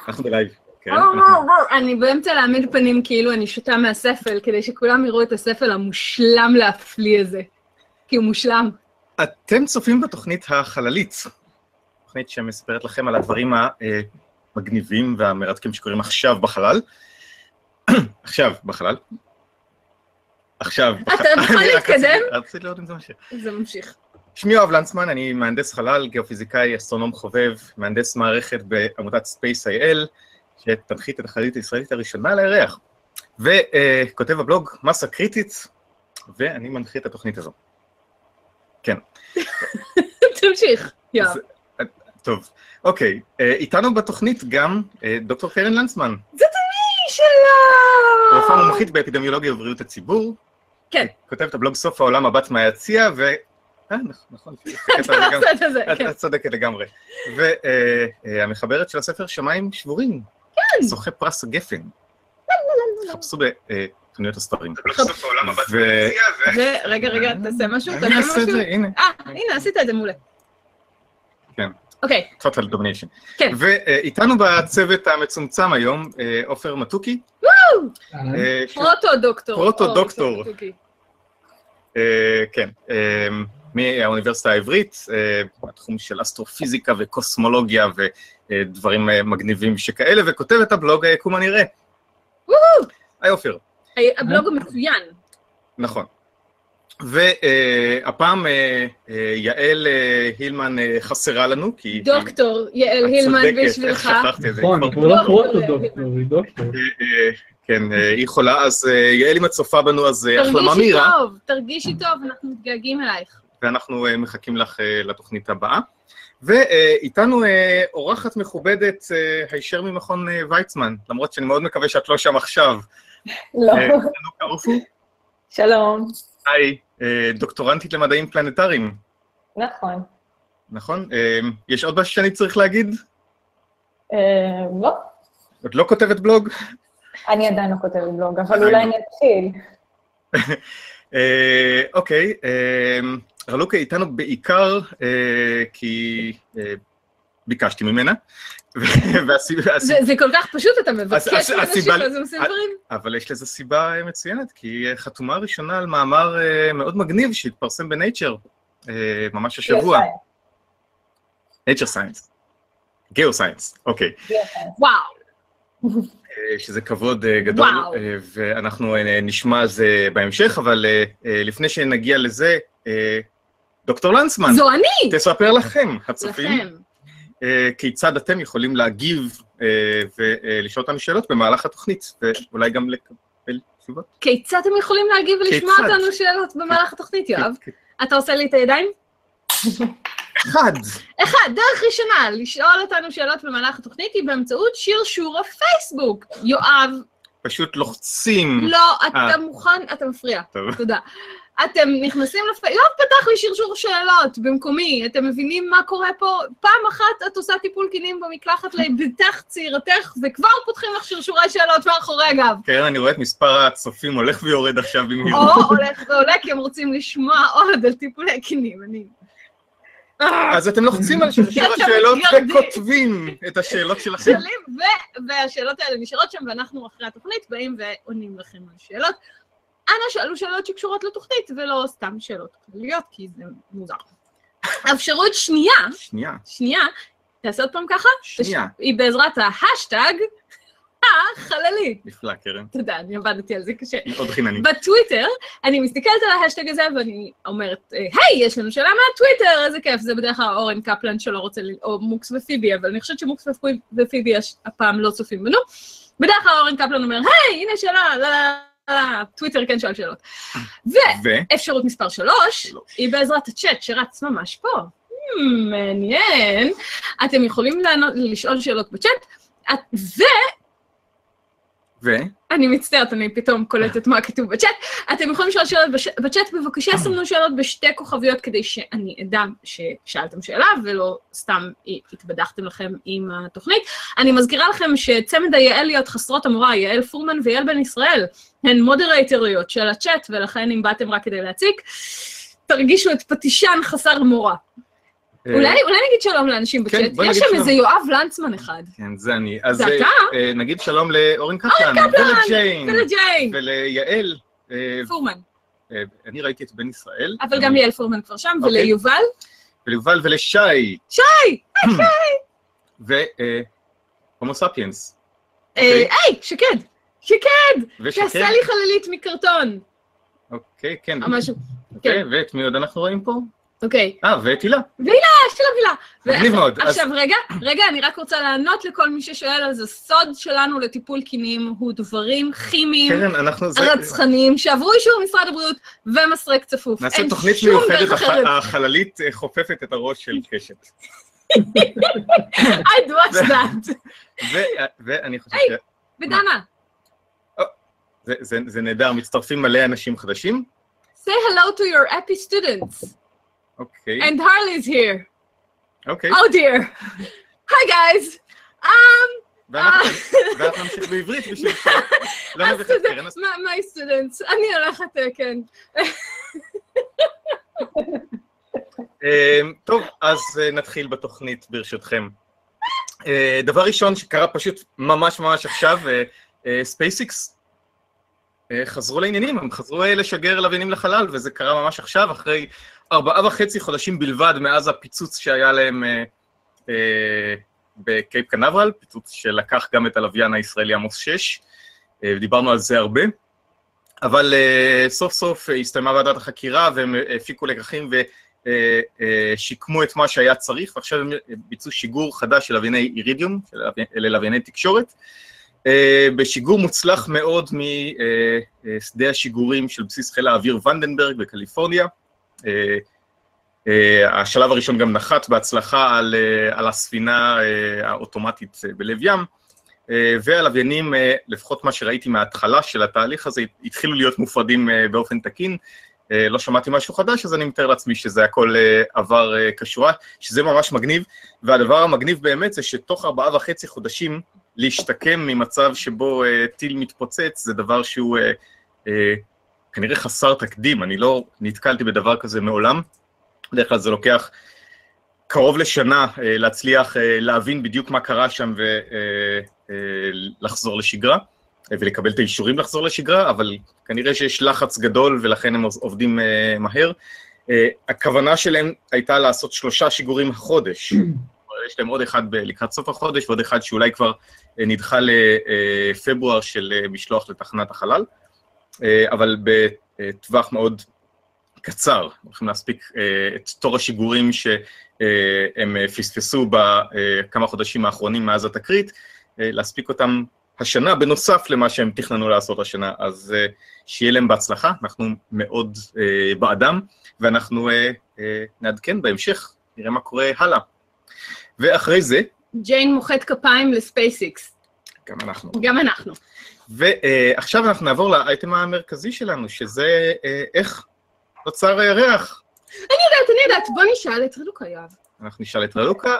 אנחנו בלייב. אני באמצע להעמיד פנים כאילו אני שותה מהספל, כדי שכולם יראו את הספל המושלם להפליא הזה. כי הוא מושלם. אתם צופים בתוכנית החללית. תוכנית שמספרת לכם על הדברים המגניבים והמרתקים שקורים עכשיו בחלל. עכשיו בחלל. עכשיו. אתה יכול להתקדם? רציתי לראות אם זה ממשיך. זה ממשיך. שמי יואב לנצמן, אני מהנדס חלל, גיאופיזיקאי, אסטרונום חובב, מהנדס מערכת בעמותת Space.il, שתנחית את החללית הישראלית הראשונה על הירח, וכותב הבלוג מסה קריטית, ואני מנחית את התוכנית הזו. כן. תמשיך, יואב. טוב, אוקיי. איתנו בתוכנית גם דוקטור קרן לנצמן. זאת אני שלום! רופאה מומחית באפידמיולוגיה ובריאות הציבור. כן. כותבת הבלוג סוף העולם מבט מהיציע, נכון, את צודקת לגמרי. והמחברת של הספר שמיים שבורים, זוכה פרס הגפן. חפשו בתוכניות הספרים. רגע, תעשה משהו? אני אעשה את זה, הנה. הנה, עשית את זה מעולה. כן. אוקיי. total domination. כן. ואיתנו בצוות המצומצם היום, עופר מתוקי. פרוטו-דוקטור. כן. מהאוניברסיטה העברית, בתחום של אסטרופיזיקה וקוסמולוגיה ודברים מגניבים שכאלה, וכותב את הבלוג היקום הנראה. היי אופיר. הבלוג המצוין. נכון. והפעם יעל הילמן חסרה לנו, כי... דוקטור יעל הילמן בשבילך. שכחתי את זה. נכון, הוא לא פרוטו-דוקטור, היא דוקטור. כן, היא חולה, אז יעל אם את צופה בנו, אז החלמה מהירה. תרגישי טוב, אנחנו מתגעגעים אלייך. ואנחנו מחכים לך לתוכנית הבאה. ואיתנו אורחת מכובדת, הישר ממכון ויצמן, למרות שאני מאוד מקווה שאת לא שם עכשיו. לא. שלום. היי, דוקטורנטית למדעים פלנטריים. נכון. נכון? יש עוד משהו שאני צריך להגיד? לא. את לא כותבת בלוג? אני עדיין לא כותבת בלוג, אבל אולי אני אתחיל. אוקיי, רלוקה איתנו בעיקר כי ביקשתי ממנה. זה כל כך פשוט, אתה מבקש מאנשים ואז עושים דברים. אבל יש לזה סיבה מצוינת, כי היא חתומה ראשונה על מאמר מאוד מגניב שהתפרסם בנייצ'ר, ממש השבוע. נייצ'ר סיינס. גיאו-סיינס, אוקיי. וואו. שזה כבוד גדול, ואנחנו נשמע על זה בהמשך, אבל לפני שנגיע לזה, דוקטור לנצמן, זו אני! תספר לכם, הצופים, כיצד אתם יכולים להגיב ולשאול אותנו שאלות במהלך התוכנית, ואולי גם לקבל תשובות. כיצד אתם יכולים להגיב ולשמוע אותנו שאלות במהלך התוכנית, יואב? אתה עושה לי את הידיים? אחד, דרך ראשונה, לשאול אותנו שאלות במהלך התוכנית היא באמצעות שרשור הפייסבוק. יואב. פשוט לוחצים. לא, אתה מוכן, אתה מפריע. טוב. תודה. אתם נכנסים יואב פתח לי שרשור שאלות במקומי, אתם מבינים מה קורה פה? פעם אחת את עושה טיפול קינים במקלחת לבתך צעירתך, וכבר פותחים לך שרשורי שאלות מאחורי הגב. כן, אני רואה את מספר הצופים הולך ויורד עכשיו במהירות. הולך ועולה, כי הם רוצים לשמוע עוד על טיפולי קינים, אני... אז אתם לוחצים על שרשור השאלות וכותבים את השאלות שלכם. והשאלות האלה נשארות שם, ואנחנו אחרי התוכנית באים ועונים לכם על שאלות. אנא שאלו שאלות שקשורות לתוכנית, ולא סתם שאלות כלליות, כי זה מוזר. אפשרות שנייה, תעשה עוד פעם ככה? היא בעזרת ההשטג, חללי. נפלא, קרן. תודה, אני עבדתי על זה קשה. עוד חינני. בטוויטר, אני מסתכלת על ההשטג הזה, ואני אומרת, היי, יש לנו שאלה מהטוויטר, איזה כיף, זה בדרך כלל אורן קפלן שלא רוצה, או מוקס ופיבי, אבל אני חושבת שמוקס ופיבי הפעם לא צופים בנו. בדרך כלל אורן קפלן אומר, היי, הנה שאלה, טוויטר כן שואל שאלות. ואפשרות מספר 3, היא בעזרת הצ'אט שרץ ממש פה. מעניין. אתם יכולים לשאול שאלות בצ'אט, אני מצטערת, אני פתאום קולטת מה כתוב בצ'אט. אתם יכולים לשאול שאלות בצ'אט, בבקשה סמנו שאלות בשתי כוכביות, כדי שאני אדע ששאלתם שאלה, ולא סתם התבדחתם לכם עם התוכנית. אני מזכירה לכם שצמד היעליות חסרות המורה, יעל פורמן ויעל בן ישראל, הן מודרייטריות של הצ'אט, ולכן אם באתם רק כדי להציג, תרגישו את פטישן חסר מורה. אולי נגיד שלום לאנשים בצ'אט, יש שם איזה יואב לנצמן אחד. כן, זה אני. אז זה אתה? נגיד שלום לאורן קפלן, ולג'יין, וליעל. פורמן. אני ראיתי את בן ישראל. אבל גם יעל פורמן כבר שם, וליובל. וליובל ולשי. שי! והומו ספיאנס. היי, שקד! תעשה לי חללית מקרטון. אוקיי, כן. משהו. אוקיי, ואת מי עוד אנחנו רואים פה? אוקיי. ואת הילה. וילה. מגניב מאוד. עכשיו, רגע, אני רק רוצה לענות לכל מי ששואל על זה. סוד שלנו לטיפול קינים הוא דברים כימיים, רצחניים, שעברו אישור משרד הבריאות ומסרק צפוף. נעשה תוכנית מיוחדת, החללית חופפת את הראש של קשת. I'd watch that. ואני חושב היי, ודנה. זה נהדר, מצטרפים מלא אנשים חדשים. Say hello to your epi students. Okay. And Harley's here. Okay. Oh dear. Hi guys. ואנחנו נמשיך בעברית בשביל my students. אני הולכת, כן. טוב, אז נתחיל בתוכנית ברשותכם. דבר ראשון שקרה פשוט ממש עכשיו, SpaceX חזרו לעניינים, הם חזרו לשגר לוויינים לחלל, וזה קרה ממש עכשיו, אחרי 4.5 חודשים בלבד מאז הפיצוץ שהיה להם בקייפ קנברל, פיצוץ שלקח גם את הלוויין הישראלי עמוס 6, דיברנו על זה הרבה, אבל סוף סוף הסתיימה ועדת החקירה, והם הפיקו לקחים ושיקמו את מה שהיה צריך, ועכשיו הם ביצעו שיגור חדש של לווייני אירידיום, אלה לווייני תקשורת, בשיגור מוצלח מאוד משדה השיגורים של בסיס חיל האוויר ונדנברג בקליפורניה. השלב הראשון גם נחת בהצלחה על הספינה האוטומטית בלב ים, והלוויינים, לפחות מה שראיתי מההתחלה של התהליך הזה, התחילו להיות מופרדים באופן תקין. לא שמעתי משהו חדש, אז אני מתאר לעצמי שזה הכל עבר כשורה, שזה ממש מגניב, והדבר המגניב באמת זה שתוך 4.5 חודשים להשתקם ממצב שבו טיל מתפוצץ, זה דבר שהוא כנראה חסר תקדים, אני לא נתקלתי בדבר כזה מעולם, בדרך כלל זה לוקח קרוב לשנה להצליח להבין בדיוק מה קרה שם ולחזור לשגרה, ולקבל את האישורים לחזור לשגרה, אבל כנראה שיש לחץ גדול ולכן הם עובדים מהר. הכוונה שלהם הייתה לעשות 3 שיגורים החודש, יש להם עוד אחד לקראת סוף החודש, ועוד אחד שאולי כבר נדחה לפברואר של משלוח לתחנת החלל, אבל בטווח מאוד קצר, הולכים להספיק את תור השיגורים שהם פספסו בכמה חודשים האחרונים מאז התקרית, להספיק אותם השנה, בנוסף למה שהם תכננו לעשות השנה, אז שיהיה להם בהצלחה, אנחנו מאוד בעדם, ואנחנו נעדכן בהמשך, נראה מה קורה הלאה. ואחרי זה... ג'יין מוחאת כפיים לספייסיקס. גם אנחנו. ועכשיו אנחנו נעבור לאייטם המרכזי שלנו, שזה איך נוצר הירח. אני יודעת, בוא נשאל את רלוקה, יואב. אנחנו נשאל את רלוקה,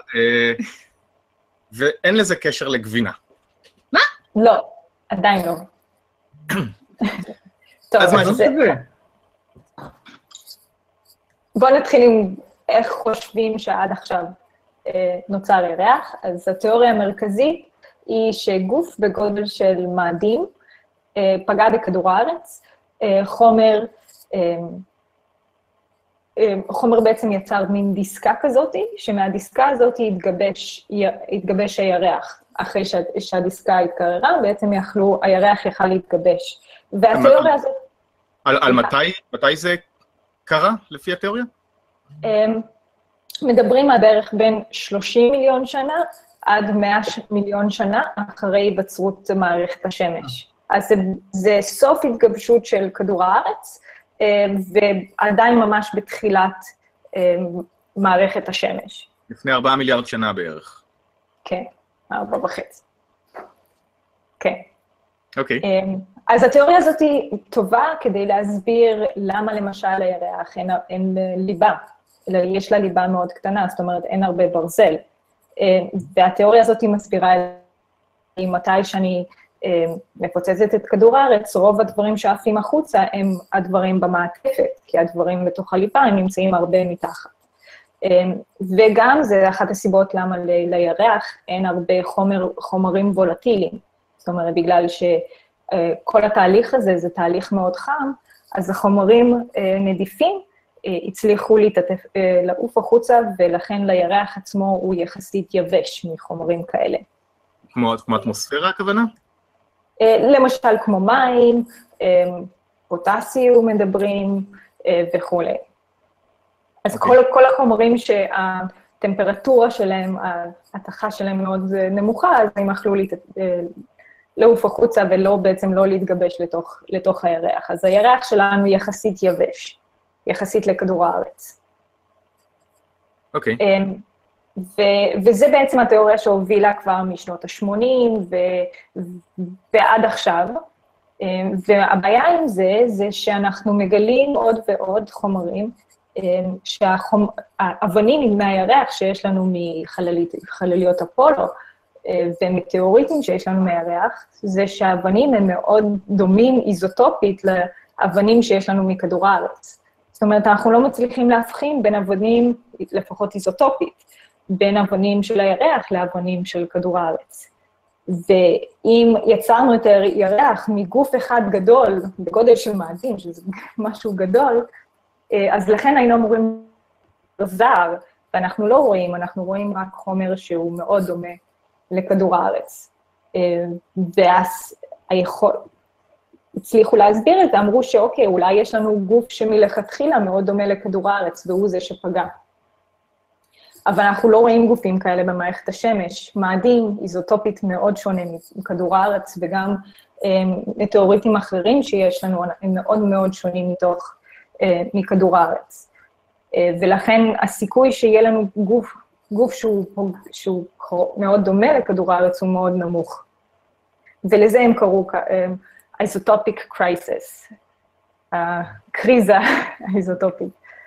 ואין לזה קשר לגבינה. מה? לא, עדיין לא. טוב, אז מה זה... בוא נתחיל עם איך חושבים שעד עכשיו נוצר ירח. אז התיאוריה המרכזית היא שגוף בגודל של מאדים פגע בכדור הארץ, חומר בעצם יצר מין דיסקה כזאת, שמהדיסקה הזאת התגבש הירח. אחרי שהדיסקה התקררה, בעצם הירח יכל להתגבש. והתיאוריה הזאת... על מתי זה קרה, לפי התיאוריה? מדברים על בערך בין 30 מיליון שנה עד 100 מיליון שנה אחרי היווצרות מערכת השמש. אז זה סוף התגבשות של כדור הארץ, ועדיין ממש בתחילת מערכת השמש. לפני 4 מיליארד שנה בערך. כן, 4.5. כן. אוקיי. אז התיאוריה הזאת היא טובה כדי להסביר למה למשל הירח אין ליבה. יש לה ליבה מאוד קטנה, זאת אומרת אין הרבה ברזל. והתיאוריה הזאת היא מסבירה מתי שאני מפוצצת את כדור הארץ, רוב הדברים שעפים החוצה הם הדברים במעטפת, כי הדברים בתוך הליבה הם נמצאים הרבה מתחת. וגם זה אחת הסיבות למה לירח אין הרבה חומרים וולטיליים. זאת אומרת, בגלל שכל התהליך הזה זה תהליך מאוד חם, אז החומרים נדיפים הצליחו לעוף החוצה, ולכן לירח עצמו הוא יחסית יבש מחומרים כאלה. כמו אטמוספירה הכוונה? למשל כמו מים, פוטסיום מדברים וכו'. אז כל החומרים שהטמפרטורה שלהם, ההתכה שלהם מאוד נמוכה, אז הם יכלו לעוף החוצה ולא בעצם לא להתגבש לתוך הירח. אז הירח שלנו יחסית יבש, יחסית לכדור הארץ. אוקיי. וזה בעצם התיאוריה שהובילה כבר משנות ה-80 ועד עכשיו. והבעיה עם זה שאנחנו מגלים עוד ועוד חומרים, שהאבנים מהירח שיש לנו מחלליות אפולו, ומטאוריטים שיש לנו מהירח, זה שהאבנים הם מאוד דומים איזוטופית לאבנים שיש לנו מכדור הארץ. זאת אומרת, אנחנו לא מצליחים להבחין בין אבנים, לפחות איזוטופית, בין אבנים של הירח לאבנים של כדור הארץ. ואם יצרנו את הירח מגוף אחד גדול, בגודל של מאדים, שזה משהו גדול, אז לכן היינו אמורים זר, ואנחנו לא רואים, אנחנו רואים רק חומר שהוא מאוד דומה לכדור הארץ. ואז הצליחו להסביר את זה, אמרו שאוקיי, אולי יש לנו גוף שמלכתחילה מאוד דומה לכדור הארץ, והוא זה שפגע. אבל אנחנו לא רואים גופים כאלה במערכת השמש. מאדים איזוטופית מאוד שונה מכדור הארץ, וגם מטאוריטים אחרים שיש לנו, הם מאוד מאוד שונים מכדור הארץ. ולכן הסיכוי שיהיה לנו גוף שהוא מאוד דומה לכדור הארץ הוא מאוד נמוך. ולזה הם קראו איזוטופיק קרייסיס, הקריזה האיזוטופית.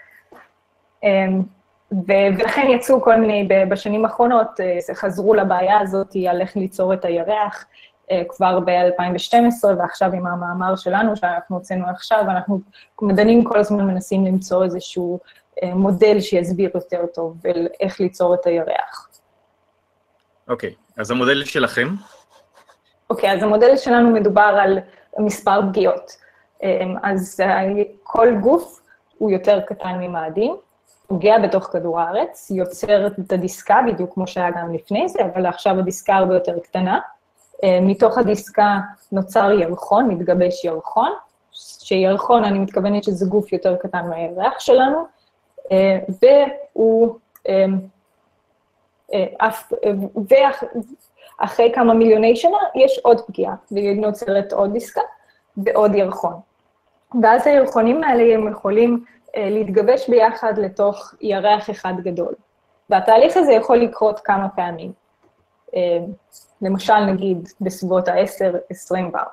ולכן יצאו כל מיני, בשנים האחרונות, חזרו לבעיה הזאת, על איך ליצור את הירח, כבר ב-2012, ועכשיו עם המאמר שלנו, שאנחנו הוצאנו עכשיו, אנחנו מדענים כל הזמן מנסים למצוא איזשהו מודל שיסביר יותר טוב, ואיך ליצור את הירח. אוקיי, אז המודל שלכם? אוקיי, אז המודל שלנו מדובר על מספר פגיעות. אז כל גוף הוא יותר קטן ממאדים, פוגע בתוך כדור הארץ, יוצר את הדיסקה, בדיוק כמו שהיה גם לפני זה, אבל עכשיו הדיסקה הרבה יותר קטנה. מתוך הדיסקה נוצר ירחון, מתגבש ירחון, שירחון, אני מתכוונת שזה גוף יותר קטן מהירח שלנו, ואחרי כמה מיליוני שנה יש עוד פגיעה, ונוצרת עוד דיסקה ועוד ירחון. ואז הירחונים האלה הם יכולים להתגבש ביחד לתוך ירח אחד גדול. והתהליך הזה יכול לקרות כמה פעמים. למשל, נגיד, בסביבות ה-10-20 פעם.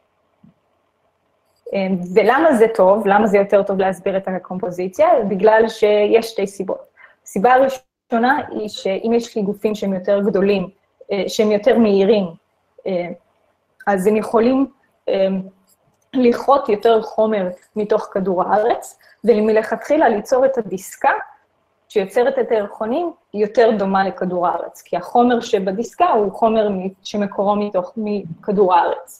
ולמה זה טוב? למה זה יותר טוב להסביר את הקומפוזיציה? בגלל שיש שתי סיבות. הסיבה הראשונה היא שאם יש לי גופים שהם יותר גדולים, שהם יותר מהירים, אז הם יכולים לכרות יותר חומר מתוך כדור הארץ, ומלכתחילה ליצור את הדיסקה, שיוצרת את הירחונים, היא יותר דומה לכדור הארץ, כי החומר שבדיסקה הוא חומר שמקורו מכדור הארץ.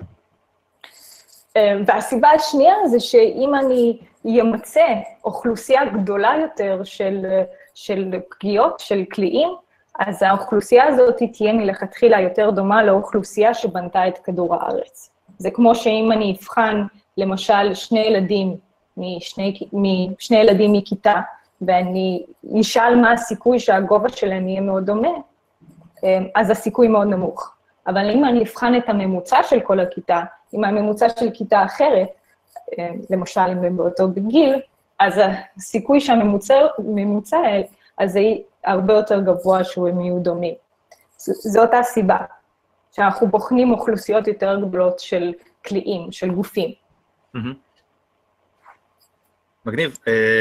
והסיבה השנייה זה שאם אני ימצא אוכלוסייה גדולה יותר של פגיעות, של קליעים, אז האוכלוסייה הזאת תהיה מלכתחילה יותר דומה לאוכלוסייה שבנתה את כדור הארץ. זה כמו שאם אני אבחן, למשל, שני ילדים מכיתה, ואני אשאל מה הסיכוי שהגובה שלהם יהיה מאוד דומה, אז הסיכוי מאוד נמוך. אבל אם אני אבחן את הממוצע של כל הכיתה, עם הממוצע של כיתה אחרת, למשל אם הם באותו בגיל, אז הסיכוי שהממוצע, אז זה הרבה יותר גבוה שהם יהיו דומים. זאת הסיבה, שאנחנו בוחנים אוכלוסיות יותר גדולות של קליעים, של גופים. מגניב.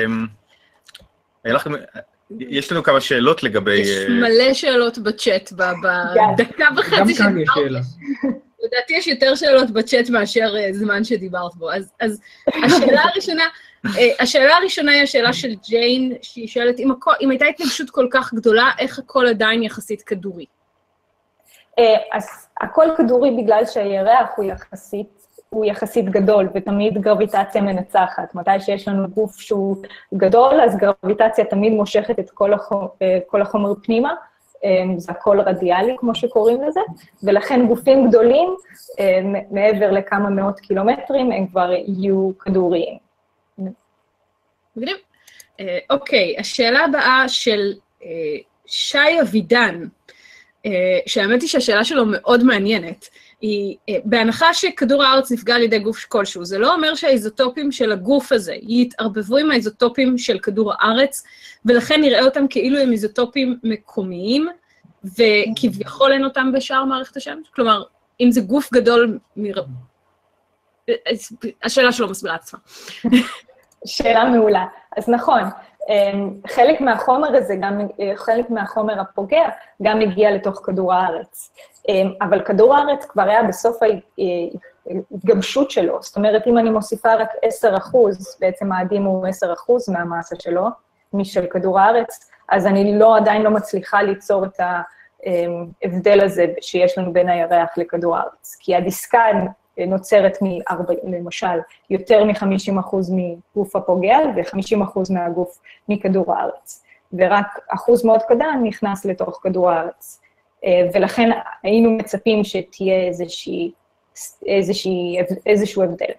יש לנו כמה שאלות לגבי... יש מלא שאלות בצ'אט, בדקה וחצי גם כאן יש שאלה. לדעתי יש יותר שאלות בצ'אט מאשר זמן שדיברת בו. אז השאלה הראשונה, השאלה הראשונה היא השאלה של ג'יין, שהיא שואלת, אם הייתה התנגשות כל כך גדולה, איך הכל עדיין יחסית כדורי? אז הכל כדורי בגלל שהירח הוא יחסית גדול, ותמיד גרביטציה מנצחת. מתי שיש לנו גוף שהוא גדול, אז גרביטציה תמיד מושכת את כל החומר פנימה, זה הכל רדיאלי, כמו שקוראים לזה, ולכן גופים גדולים, מעבר לכמה מאות קילומטרים, הם כבר יהיו כדוריים. מבינים? אוקיי, השאלה הבאה של שי אבידן, שהאמת היא שהשאלה שלו מאוד מעניינת, היא, בהנחה שכדור הארץ נפגע על ידי גוף כלשהו, זה לא אומר שהאיזוטופים של הגוף הזה יתערבבו עם האיזוטופים של כדור הארץ, ולכן נראה אותם כאילו הם איזוטופים מקומיים, וכביכול אין אותם בשאר מערכת השמש? כלומר, אם זה גוף גדול, השאלה שלו מסבירה עצמה. שאלה מעולה. אז נכון, חלק מהחומר הזה, חלק מהחומר הפוגע, גם הגיע לתוך כדור הארץ. אבל כדור הארץ כבר היה בסוף ההתגבשות שלו, זאת אומרת, אם אני מוסיפה רק 10%, בעצם האדים הוא 10% מהמסה שלו, משל כדור הארץ, אז אני עדיין לא מצליחה ליצור את ההבדל הזה שיש לנו בין הירח לכדור הארץ, כי הדיסקה נוצרת למשל יותר מ-50% מגוף הפוגע ו-50% מהגוף מכדור הארץ, ורק אחוז מאוד קטן נכנס לתוך כדור הארץ. ולכן היינו מצפים שתהיה איזשהו הבדל.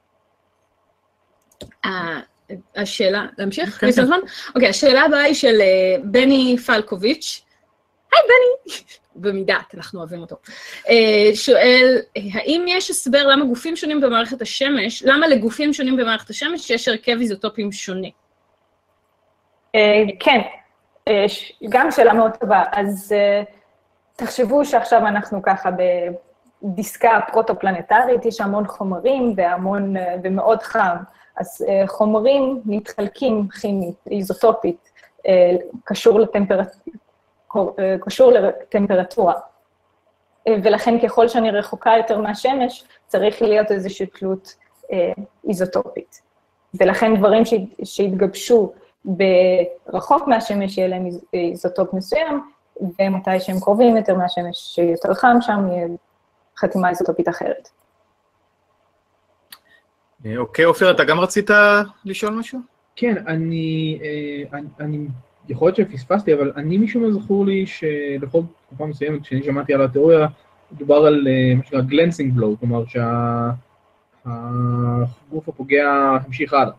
השאלה, להמשיך? אוקיי, השאלה הבאה היא של בני פלקוביץ'. היי בני! במידת, אנחנו אוהבים אותו. שואל, האם יש הסבר למה גופים שונים במערכת השמש, למה לגופים שונים במערכת השמש יש הרכב איזוטופים שונה? כן, גם שאלה מאוד טובה. אז תחשבו שעכשיו אנחנו ככה בדיסקה פרוטופלנטרית, יש המון חומרים ומאוד חם, אז חומרים מתחלקים כימית, איזוטופית, קשור לטמפרטורה. ולכן ככל שאני רחוקה יותר מהשמש, צריך להיות איזושהי תלות איזוטופית. ולכן דברים שהתגבשו ברחוק מהשמש, יהיה להם איזוטופ מסוים, ומתי שהם קרובים יותר מהשמש, שיותר חם שם, יהיה חתימה איזוטופית אחרת. אוקיי, אופיר, אתה גם רצית לשאול משהו? כן, אני יכול להיות שפספסתי, אבל אני משום מה זכור לי שלכל תקופה מסוימת, כשאני שמעתי על התיאוריה, מדובר על מה שנקרא גלנסינג בלו, כלומר שהגוף הפוגע המשיך הלאה.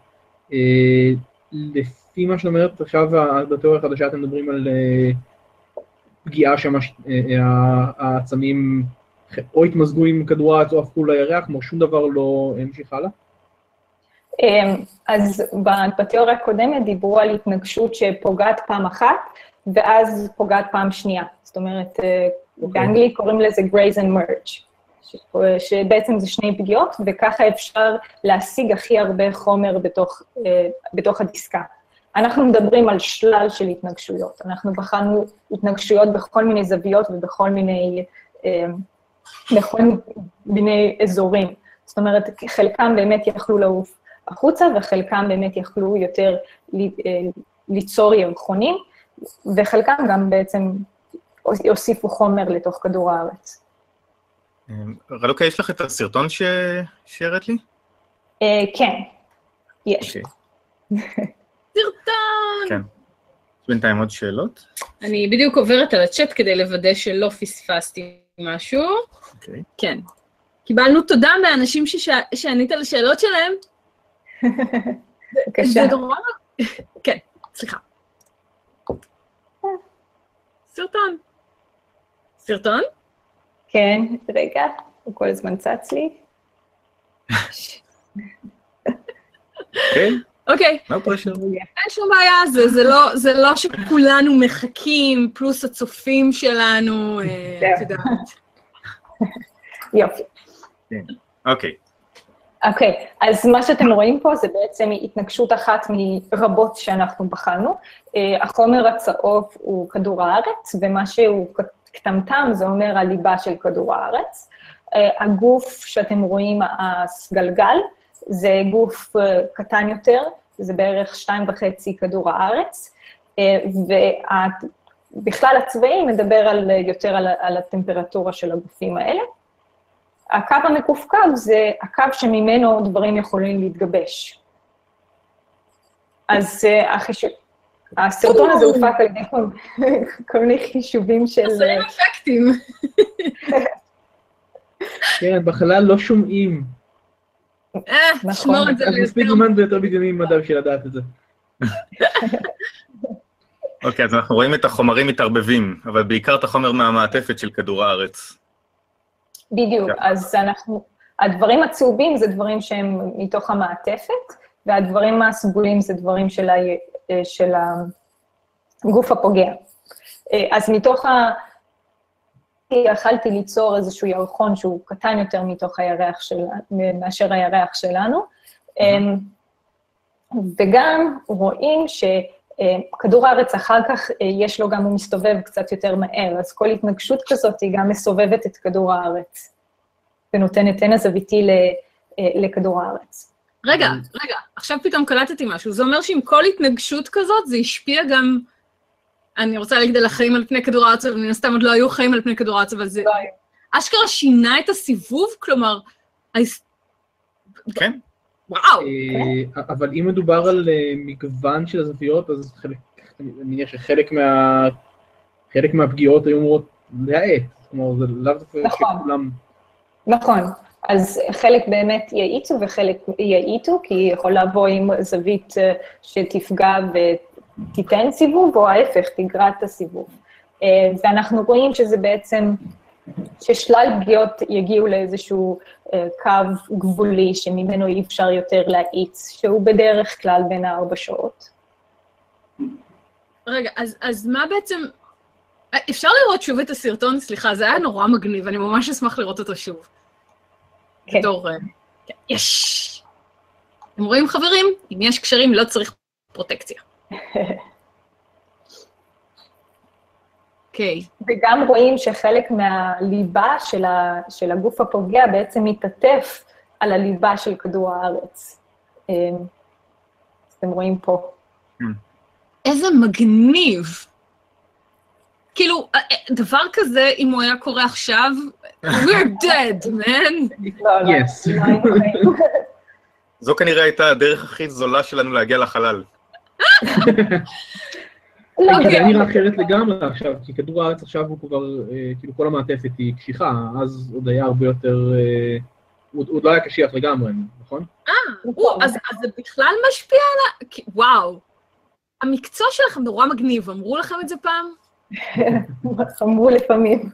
לפי מה שאת אומרת, עכשיו בתיאוריה החדשה אתם מדברים על פגיעה שהעצמים או התמזגו עם כדור הארץ או הפכו לירח, כמו שום דבר לא המשיך הלאה? אז בתיאוריה הקודמת דיברו על התנגשות שפוגעת פעם אחת, ואז פוגעת פעם שנייה. זאת אומרת, באנגלית קוראים לזה Graze and Merge, שבעצם זה שני פגיעות, וככה אפשר להשיג הכי הרבה חומר בתוך הדיסקה. אנחנו מדברים על שלל של התנגשויות. אנחנו בחנו התנגשויות בכל מיני זוויות ובכל מיני אזורים. זאת אומרת, חלקם באמת יכלו לעוף החוצה, וחלקם באמת יכלו יותר ליצור ירחונים, וחלקם גם בעצם יוסיפו חומר לתוך כדור הארץ. רלוקה, יש לך את הסרטון שהראית לי? כן, יש. סרטון! כן. בינתיים עוד שאלות? אני בדיוק עוברת על הצ'אט כדי לוודא שלא פספסתי משהו. אוקיי. כן. קיבלנו תודה מהאנשים שענית על השאלות שלהם. בבקשה. זה נורא... כן, סליחה. סרטון. סרטון? כן, רגע, הוא כל הזמן צץ לי. כן. אוקיי. מה פרשר? אין שום בעיה, זה לא שכולנו מחכים, פלוס הצופים שלנו, את יודעת. יופי. אוקיי. אוקיי, אז מה שאתם רואים פה זה בעצם התנגשות אחת מרבות שאנחנו בחנו. החומר הצהוב הוא כדור הארץ, ומה שהוא קטמטם זה אומר הליבה של כדור הארץ. הגוף שאתם רואים, הסגלגל, זה גוף קטן יותר, זה בערך 2.5 כדור הארץ, ובכלל הצבעים מדבר יותר על הטמפרטורה של הגופים האלה. הקו המקופקו זה הקו שממנו דברים יכולים להתגבש. אז הסרטון הזה הופק על ידי כל מיני חישובים של... עושים אפקטים. כן, בחלל לא שומעים. שמור את זה אז מספיק זמן ויותר בדיונים מדע בשביל לדעת את זה. אוקיי, אז אנחנו רואים את החומרים מתערבבים, אבל בעיקר את החומר מהמעטפת של כדור הארץ. בדיוק, אז הדברים הצהובים זה דברים שהם מתוך המעטפת, והדברים הסגולים זה דברים של הגוף הפוגע. אז מתוך יכלתי ליצור איזשהו ירחון שהוא קטן יותר מתוך הירח מאשר הירח שלנו, וגם רואים שכדור הארץ אחר כך יש לו גם, הוא מסתובב קצת יותר מהר, אז כל התנגשות כזאת היא גם מסובבת את כדור הארץ, ונותנת עין הזוויתי לכדור הארץ. רגע, עכשיו פתאום קלטתי משהו, זה אומר שעם כל התנגשות כזאת זה השפיע גם, אני רוצה להגיד על החיים על פני כדור הארץ, אבל מן הסתם עוד לא היו חיים על פני כדור הארץ, אבל זה אשכרה שינה את הסיבוב, כלומר, כן. וואו. אבל אם מדובר על מגוון של הזוויות, אז אני מניח שחלק מהפגיעות היו אמורות להאט, כלומר, זה לאו דווקא שכולם... נכון, אז חלק באמת יעיצו וחלק יעיתו, כי יכול לבוא עם זווית שתפגע ותיתן סיבוב, או ההפך, תגרע את הסיבוב. ואנחנו רואים שזה בעצם, ששלל פגיעות יגיעו לאיזשהו קו גבולי, שממנו אי אפשר יותר להאיץ, שהוא בדרך כלל בין 4 שעות. רגע, אז מה בעצם... אפשר לראות שוב את הסרטון? סליחה, זה היה נורא מגניב, אני ממש אשמח לראות אותו שוב. כן. בתור... יש! אתם רואים, חברים? אם יש קשרים, לא צריך פרוטקציה. אוקיי. וגם רואים שחלק מהליבה של הגוף הפוגע בעצם מתעטף על הליבה של כדור הארץ. אתם רואים פה. איזה מגניב. כאילו, דבר כזה, אם הוא היה קורה עכשיו, we're dead, man. Yes. זו כנראה הייתה הדרך הכי זולה שלנו להגיע לחלל. זה נראה אחרת לגמרי עכשיו, כי כדור הארץ עכשיו הוא כבר, כאילו כל המעטפת היא קשיחה, אז עוד היה הרבה יותר, עוד לא היה קשיח לגמרי, נכון? אז זה בכלל משפיע על וואו. המקצוע שלכם נורא מגניב, אמרו לכם את זה פעם? אמרו לפעמים.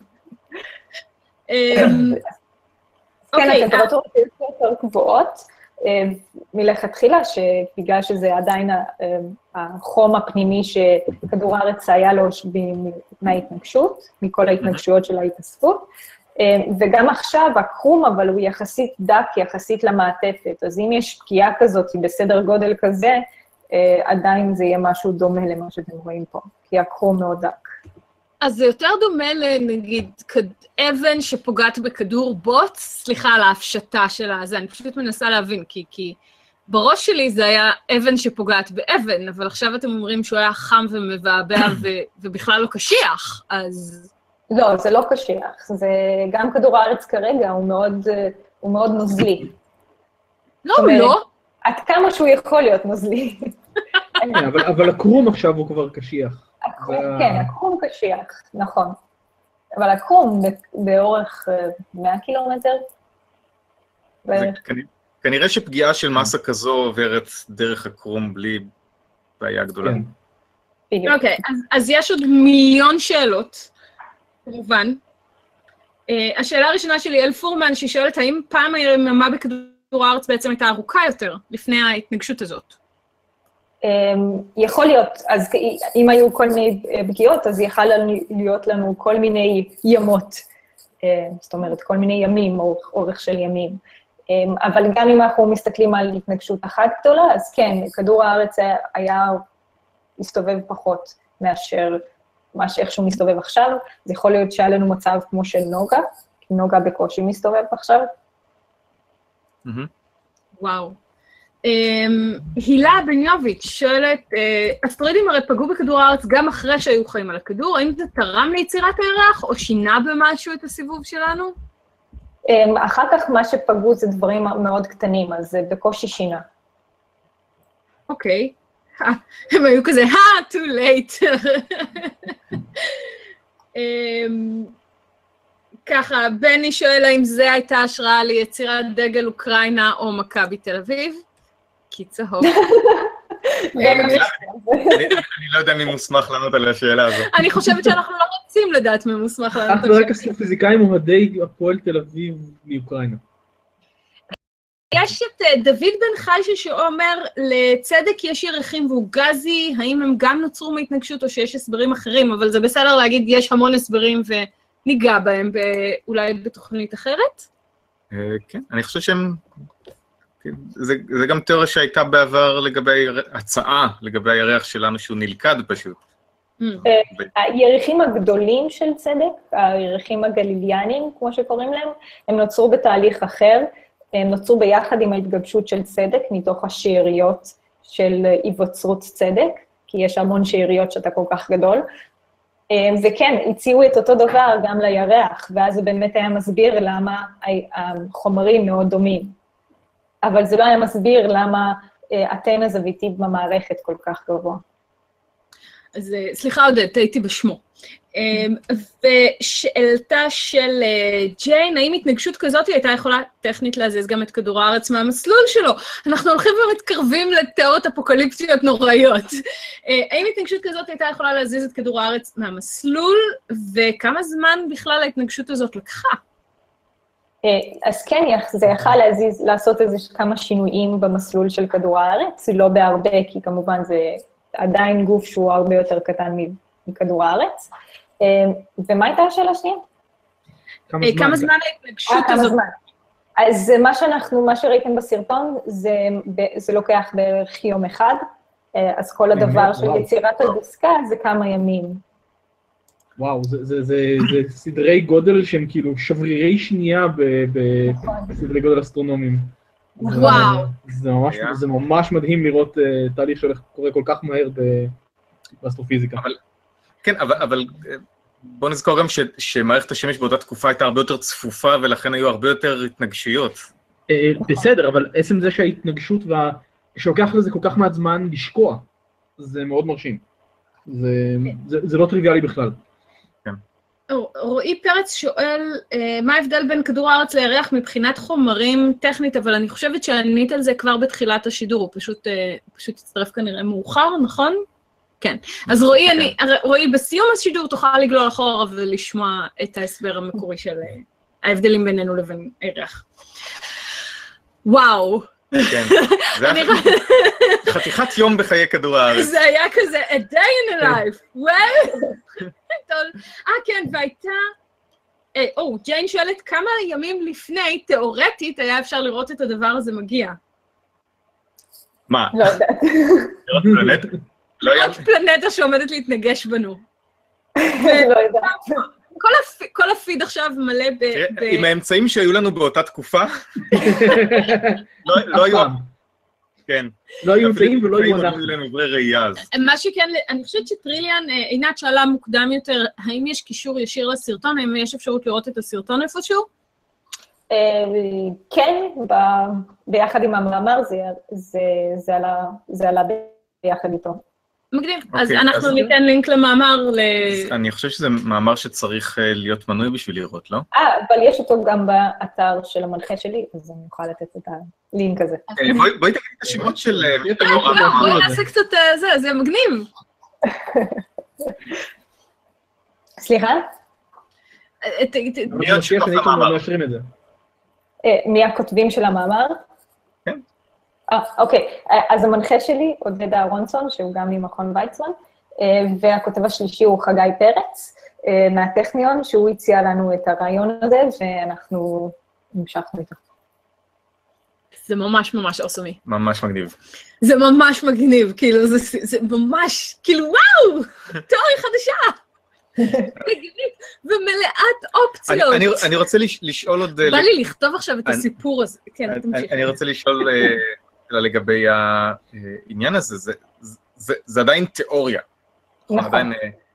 כן, הטמפרטורות יותר גבוהות, מלכתחילה, שבגלל שזה עדיין החום הפנימי שכדור הארץ היה לו מההתנגשות, מכל ההתנגשויות של ההתאספות, וגם עכשיו הקרום, אבל הוא יחסית דק, יחסית למעטפת, אז אם יש פגיעה כזאת בסדר גודל כזה, עדיין זה יהיה משהו דומה למה שאתם רואים פה, כי הקרום מאוד דק. אז זה יותר דומה לנגיד אבן שפוגעת בכדור בוץ, סליחה על ההפשטה שלה, זה אני פשוט מנסה להבין, כי בראש שלי זה היה אבן שפוגעת באבן, אבל עכשיו אתם אומרים שהוא היה חם ומבעבע ובכלל לא קשיח, אז... לא, זה לא קשיח, זה גם כדור הארץ כרגע, הוא מאוד נוזלי. לא, לא. עד כמה שהוא יכול להיות נוזלי. אבל הקרום עכשיו הוא כבר קשיח. כן, הקרום קשיח, נכון. אבל הקרום באורך 100 קילומטר. כנראה שפגיעה של מסה כזו עוברת דרך הקרום בלי בעיה גדולה. אוקיי, אז יש עוד מיליון שאלות, כמובן. השאלה הראשונה שלי, אל פורמן, שהיא שואלת, האם פעם היממה בכדור הארץ בעצם הייתה ארוכה יותר, לפני ההתנגשות הזאת? יכול להיות, אז אם היו כל מיני פגיעות, אז יכל להיות לנו כל מיני ימות, זאת אומרת, כל מיני ימים, אורך של ימים. אבל גם אם אנחנו מסתכלים על התנגשות אחת גדולה, אז כן, כדור הארץ היה מסתובב פחות מאשר איך שהוא מסתובב עכשיו, זה יכול להיות שהיה לנו מצב כמו של נוגה, כי נוגה בקושי מסתובב עכשיו. וואו. הילה בניוביץ' שואלת, אסטרואידים הרי פגעו בכדור הארץ גם אחרי שהיו חיים על הכדור, האם זה תרם ליצירת הירח או שינה במשהו את הסיבוב שלנו? אחר כך מה שפגעו זה דברים מאוד קטנים, אז זה בקושי שינה. אוקיי. הם היו כזה, too late. ככה, בני שואל האם זה הייתה השראה ליצירת דגל אוקראינה או מכבי תל אביב? כי צהוב. אני לא יודע מי מוסמך לענות על השאלה הזו. אני חושבת שאנחנו לא רוצים לדעת מי מוסמך לענות על רק הפיזיקאים אוהדי הפועל תל אביב מאוקראינה. יש את דוד בן חי שאומר, לצדק יש ירחים והוא גזי, האם הם גם נוצרו מהתנגשות או שיש הסברים אחרים, אבל זה בסדר להגיד, יש המון הסברים וניגע בהם אולי בתוכנית אחרת? כן, אני חושב שהם, זה גם תיאוריה שהייתה בעבר לגבי הצעה, לגבי הירח שלנו שהוא נלכד פשוט. הירחים הגדולים של צדק, הירחים הגליליאנים, כמו שקוראים להם, הם נוצרו בתהליך אחר, הם נוצרו ביחד עם ההתגבשות של צדק, מתוך השאריות של היווצרות צדק, כי יש המון שאריות שאתה כל כך גדול, וכן, הציעו את אותו דבר גם לירח, ואז זה באמת היה מסביר למה החומרים מאוד דומים. אבל זה לא היה מסביר למה התן הזוויתי במערכת כל כך גבוה. אז סליחה עודד, הייתי בשמו. ושאלתה של ג'יין, האם התנגשות כזאת הייתה יכולה טכנית להזיז גם את כדור הארץ מהמסלול שלו? אנחנו הולכים ומתקרבים לתיאוריות אפוקליפטיות נוראיות. האם התנגשות כזאת הייתה יכולה להזיז את כדור הארץ מהמסלול, וכמה זמן בכלל ההתנגשות הזאת לקחה? אז כן, זה יכל לעשות איזה כמה שינויים במסלול של כדור הארץ, לא בהרבה, כי כמובן זה עדיין גוף שהוא הרבה יותר קטן מכדור הארץ. ומה הייתה השאלה שנייה? כמה זמן ההתנגשות הזאת? אז מה שראיתם בסרטון, זה לוקח בערך יום אחד, אז כל הדבר של יצירת הדיסקה זה כמה ימים. וואו, זה סדרי גודל שהם כאילו שברירי שנייה בסדרי גודל אסטרונומיים. וואו. זה ממש מדהים לראות תהליך שקורה כל כך מהר באסטרופיזיקה. כן, אבל בוא נזכור גם שמערכת השמש באותה תקופה הייתה הרבה יותר צפופה, ולכן היו הרבה יותר התנגשויות. בסדר, אבל עצם זה שההתנגשות שלוקח לזה כל כך מעט זמן לשקוע, זה מאוד מרשים. זה לא טריוויאלי בכלל. רועי פרץ שואל, מה ההבדל בין כדור הארץ לירח מבחינת חומרים טכנית, אבל אני חושבת שענית על זה כבר בתחילת השידור, הוא פשוט הצטרף כנראה מאוחר, נכון? כן. אז רועי, בסיום השידור תוכל לגלול אחורה ולשמוע את ההסבר המקורי של ההבדלים בינינו לבין הירח. וואו. כן, זה היה חתיכת יום בחיי כדור הארץ. זה היה כזה, a day in a life. well, כן, והייתה, ג'יין שואלת, כמה ימים לפני, תיאורטית, היה אפשר לראות את הדבר הזה מגיע? מה? לא יודעת. לראות פלנטה? לראות פלנטה שעומדת להתנגש בנו. לא יודעת. כל הפיד עכשיו מלא עם האמצעים שהיו לנו באותה תקופה, לא היו... כן. לא היו אמצעים ולא היו אנחנו. מה שכן, אני חושבת שטריליאן, עינת שאלה מוקדם יותר, האם יש קישור ישיר לסרטון, האם יש אפשרות לראות את הסרטון איפשהו? כן, ביחד עם המאמר זה עלה ביחד איתו. מגניב, אז אנחנו ניתן לינק למאמר אני חושב שזה מאמר שצריך להיות מנוי בשביל לראות, לא? אבל יש אותו גם באתר של המנחה שלי, אז אני אוכל לתת את הלינק הזה. בואי תגיד את השמות של... בואי נעשה קצת זה מגניב. סליחה? מי הכותבים של המאמר? כן. אוקיי, אז המנחה שלי, עודד אהרונסון, שהוא גם ממכון ויצמן, והכותב השלישי הוא חגי פרץ, מהטכניון, שהוא הציע לנו את הרעיון הזה, ואנחנו המשכנו איתו. זה ממש ממש אוסמי. ממש מגניב. זה ממש מגניב, כאילו, זה ממש, כאילו, וואו, תיאוריה חדשה. ומלאת אופציות. אני רוצה לשאול עוד... בא לי לכתוב עכשיו את הסיפור הזה. כן, תמשיך. אני רוצה לשאול אלא לגבי העניין הזה, זה עדיין תיאוריה. נכון.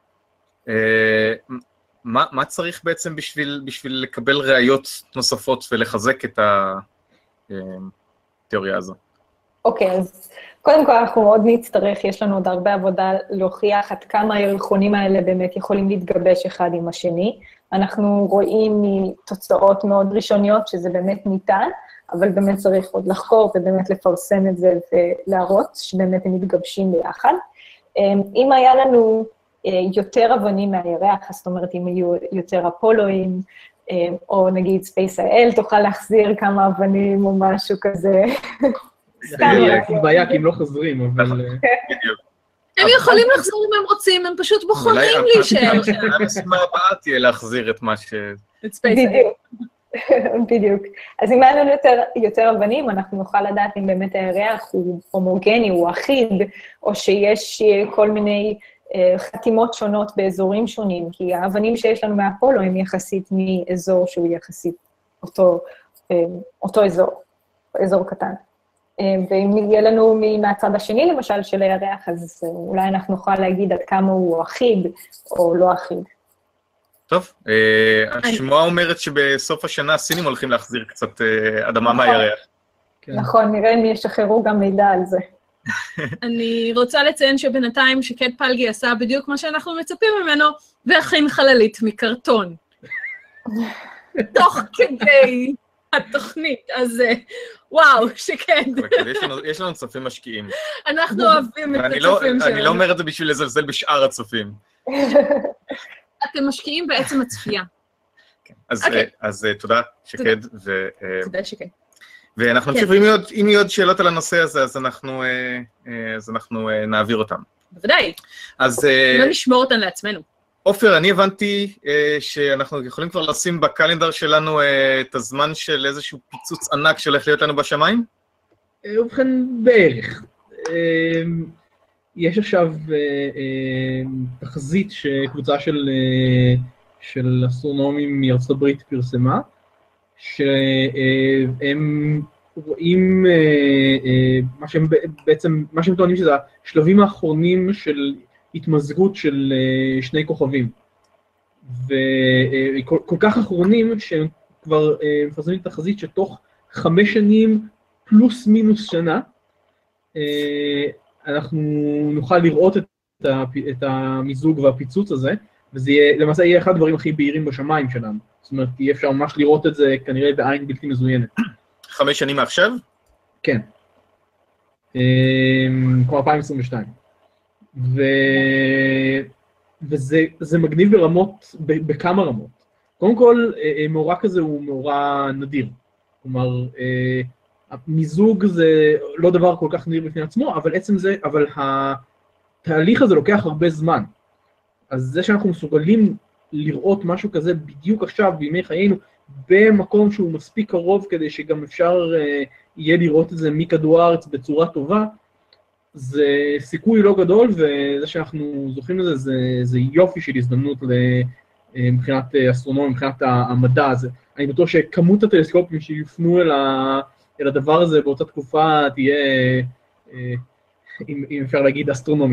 מה צריך בעצם בשביל לקבל ראיות נוספות ולחזק את התיאוריה הזו? אוקיי, אז קודם כל אנחנו מאוד נצטרך, יש לנו עוד הרבה עבודה להוכיח עד כמה הירחונים האלה באמת יכולים להתגבש אחד עם השני. אנחנו רואים מתוצאות מאוד ראשוניות שזה באמת ניתן, אבל באמת צריך עוד לחקור ובאמת לפרסם את זה ולהראות שבאמת הם מתגבשים ביחד. אם היה לנו יותר אבנים מהירח, זאת אומרת, אם יהיו יותר אפולואים, או נגיד SpaceIL, תוכל להחזיר כמה אבנים או משהו כזה. זה בעיה, כי הם לא חוזרים, אבל... הם יכולים לחזור אם הם רוצים, הם פשוט בוחרים להישאר. המשימה הבאה תהיה להחזיר את מה ש... בדיוק. אז אם היה לנו יותר אבנים, אנחנו נוכל לדעת אם באמת הירח הוא הומוגני, הוא אחיד, או שיש כל מיני חתימות שונות באזורים שונים, כי האבנים שיש לנו מהפולו הם יחסית מאזור שהוא יחסית אותו אזור קטן. ואם יהיה לנו מהצד השני, למשל, של הירח, אז אולי אנחנו נוכל להגיד עד כמה הוא אחיד או לא אחיד. טוב, השמועה אומרת שבסוף השנה הסינים הולכים להחזיר קצת אדמה מהירח. נכון, נראה אם ישחררו גם מידע על זה. אני רוצה לציין שבינתיים שקד פלגי עשה בדיוק מה שאנחנו מצפים ממנו, והכין חללית מקרטון. תוך כדי התוכנית, אז וואו, שקד. יש לנו צופים משקיעים. אנחנו אוהבים את הצופים שלנו. אני לא אומר את זה בשביל לזלזל בשאר הצופים. אתם משקיעים בעצם הצפייה. אז תודה, שקד. תודה, שקד. ואנחנו נמשיך, אם יהיו עוד שאלות על הנושא הזה, אז אנחנו נעביר אותם. בוודאי. לא נשמור אותן לעצמנו. עופר, אני הבנתי שאנחנו יכולים כבר לשים בקלנדר שלנו את הזמן של איזשהו פיצוץ ענק שהולך להיות לנו בשמיים? ובכן בערך. יש עכשיו תחזית שקבוצה של אסטרונומים מארצות הברית פרסמה, שהם רואים, מה שהם טוענים שזה השלבים האחרונים של התמזגות של שני כוכבים. וכל כך אחרונים שהם כבר מפרסמים תחזית שתוך 5 שנים פלוס מינוס שנה, אנחנו נוכל לראות את המיזוג והפיצוץ הזה, וזה למעשה יהיה אחד הדברים הכי בהירים בשמיים שלנו. זאת אומרת, יהיה אפשר ממש לראות את זה כנראה בעין בלתי מזוינת. 5 שנים מעכשיו? כן. כמו 2022. וזה מגניב ברמות, בכמה רמות. קודם כל, מאורע כזה הוא מאורע נדיר. כלומר, המיזוג זה לא דבר כל כך נדיר בפני עצמו, אבל התהליך הזה לוקח הרבה זמן. אז זה שאנחנו מסוגלים לראות משהו כזה בדיוק עכשיו, בימי חיינו, במקום שהוא מספיק קרוב כדי שגם אפשר יהיה לראות את זה מכדור הארץ בצורה טובה, זה סיכוי לא גדול, וזה שאנחנו זוכים לזה, זה יופי של הזדמנות מבחינת אסטרונומיה, מבחינת המדע הזה. אני בטוח שכמות הטלסקופים שיופנו אל הדבר הזה באותה תקופה תהיה, אם אפשר להגיד, אסטרונומית.